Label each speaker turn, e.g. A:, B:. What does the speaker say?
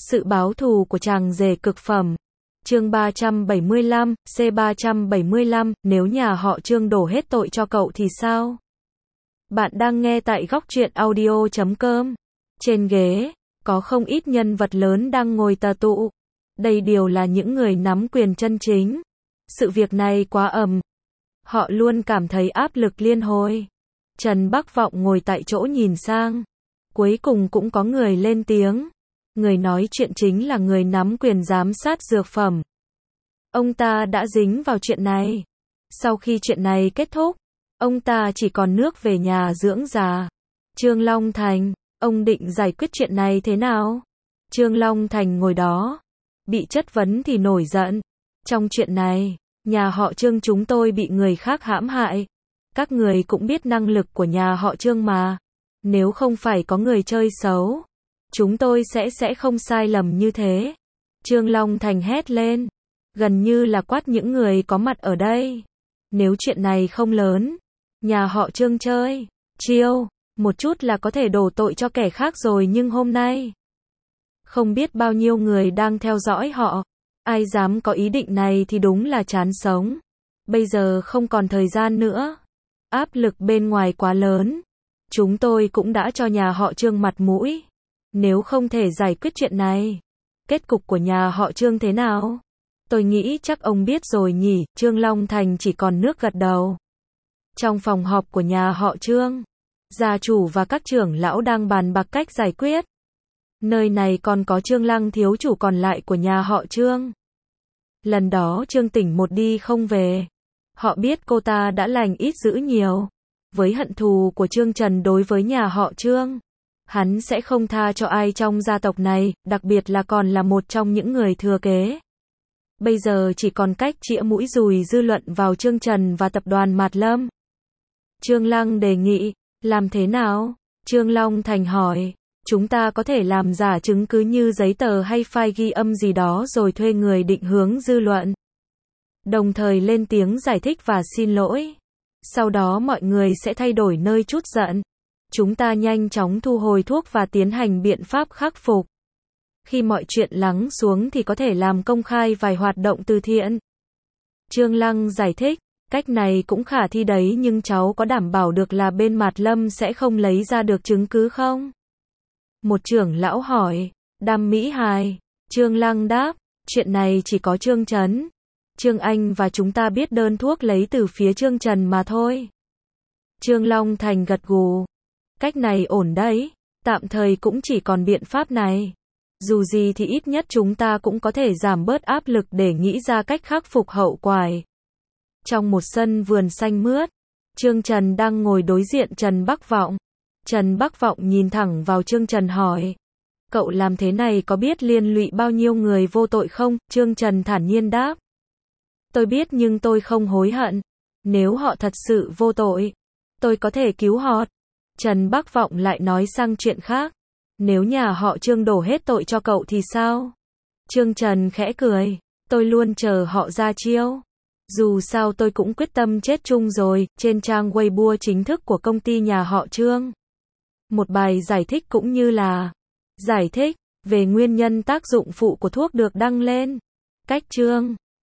A: Sự báo thù của chàng rể cực phẩm. Chương 375, C375, nếu nhà họ Trương đổ hết tội cho cậu thì sao? Bạn đang nghe tại góc truyện audio.com. Trên ghế, có không ít nhân vật lớn đang ngồi tà tụ. Đây đều là những người nắm quyền chân chính. Sự việc này quá ầm. Họ luôn cảm thấy áp lực liên hồi. Trần Bắc Vọng ngồi tại chỗ nhìn sang. Cuối cùng cũng có người lên tiếng. Người nói chuyện chính là người nắm quyền giám sát dược phẩm. Ông ta đã dính vào chuyện này. Sau khi chuyện này kết thúc, ông ta chỉ còn nước về nhà dưỡng già. Trương Long Thành, ông định giải quyết chuyện này thế nào? Trương Long Thành ngồi đó, bị chất vấn thì nổi giận. Trong chuyện này, nhà họ Trương chúng tôi bị người khác hãm hại. Các người cũng biết năng lực của nhà họ Trương mà. Nếu không phải có người chơi xấu, chúng tôi sẽ không sai lầm như thế. Trương Long Thành hét lên, gần như là quát những người có mặt ở đây. Nếu chuyện này không lớn, nhà họ Trương chơi chiêu một chút là có thể đổ tội cho kẻ khác rồi, nhưng hôm nay không biết bao nhiêu người đang theo dõi họ. Ai dám có ý định này thì đúng là chán sống. Bây giờ không còn thời gian nữa. Áp lực bên ngoài quá lớn. Chúng tôi cũng đã cho nhà họ Trương mặt mũi. Nếu không thể giải quyết chuyện này, kết cục của nhà họ Trương thế nào? Tôi nghĩ chắc ông biết rồi nhỉ. Trương Long Thành chỉ còn nước gật đầu. Trong phòng họp của nhà họ Trương, gia chủ và các trưởng lão đang bàn bạc cách giải quyết. Nơi này còn có Trương Lăng thiếu chủ còn lại của nhà họ Trương. Lần đó Trương Tỉnh một đi không về. Họ biết cô ta đã lành ít dữ nhiều. Với hận thù của Trương Trần đối với nhà họ Trương, hắn sẽ không tha cho ai trong gia tộc này, đặc biệt là còn là một trong những người thừa kế. Bây giờ chỉ còn cách chĩa mũi dùi dư luận vào Trương Trần và tập đoàn Mạt Lâm. Trương Lăng đề nghị, làm thế nào? Trương Long Thành hỏi, chúng ta có thể làm giả chứng cứ như giấy tờ hay file ghi âm gì đó rồi thuê người định hướng dư luận. Đồng thời lên tiếng giải thích và xin lỗi. Sau đó mọi người sẽ thay đổi nơi trút giận. Chúng ta nhanh chóng thu hồi thuốc và tiến hành biện pháp khắc phục. Khi mọi chuyện lắng xuống thì có thể làm công khai vài hoạt động từ thiện. Trương Lăng giải thích, cách này cũng khả thi đấy, nhưng cháu có đảm bảo được là bên Mạt Lâm sẽ không lấy ra được chứng cứ không? Một trưởng lão hỏi. Đam Mỹ Hài. Trương Lăng đáp, chuyện này chỉ có Trương Trấn, Trương Anh và chúng ta biết đơn thuốc lấy từ phía Trương Trần mà thôi. Trương Long Thành gật gù. Cách này ổn đấy. Tạm thời cũng chỉ còn biện pháp này. Dù gì thì ít nhất chúng ta cũng có thể giảm bớt áp lực để nghĩ ra cách khắc phục hậu quả. Trong một sân vườn xanh mướt, Trương Trần đang ngồi đối diện Trần Bắc Vọng. Trần Bắc Vọng nhìn thẳng vào Trương Trần hỏi, cậu làm thế này có biết liên lụy bao nhiêu người vô tội không? Trương Trần thản nhiên đáp, tôi biết nhưng tôi không hối hận. Nếu họ thật sự vô tội, tôi có thể cứu họ. Trần Bắc Vọng lại nói sang chuyện khác, nếu nhà họ Trương đổ hết tội cho cậu thì sao? Trương Trần khẽ cười, tôi luôn chờ họ ra chiêu. Dù sao tôi cũng quyết tâm chết chung rồi. Trên trang Weibo chính thức của công ty nhà họ Trương, một bài giải thích cũng như là giải thích về nguyên nhân tác dụng phụ của thuốc được đăng lên. Cách Trương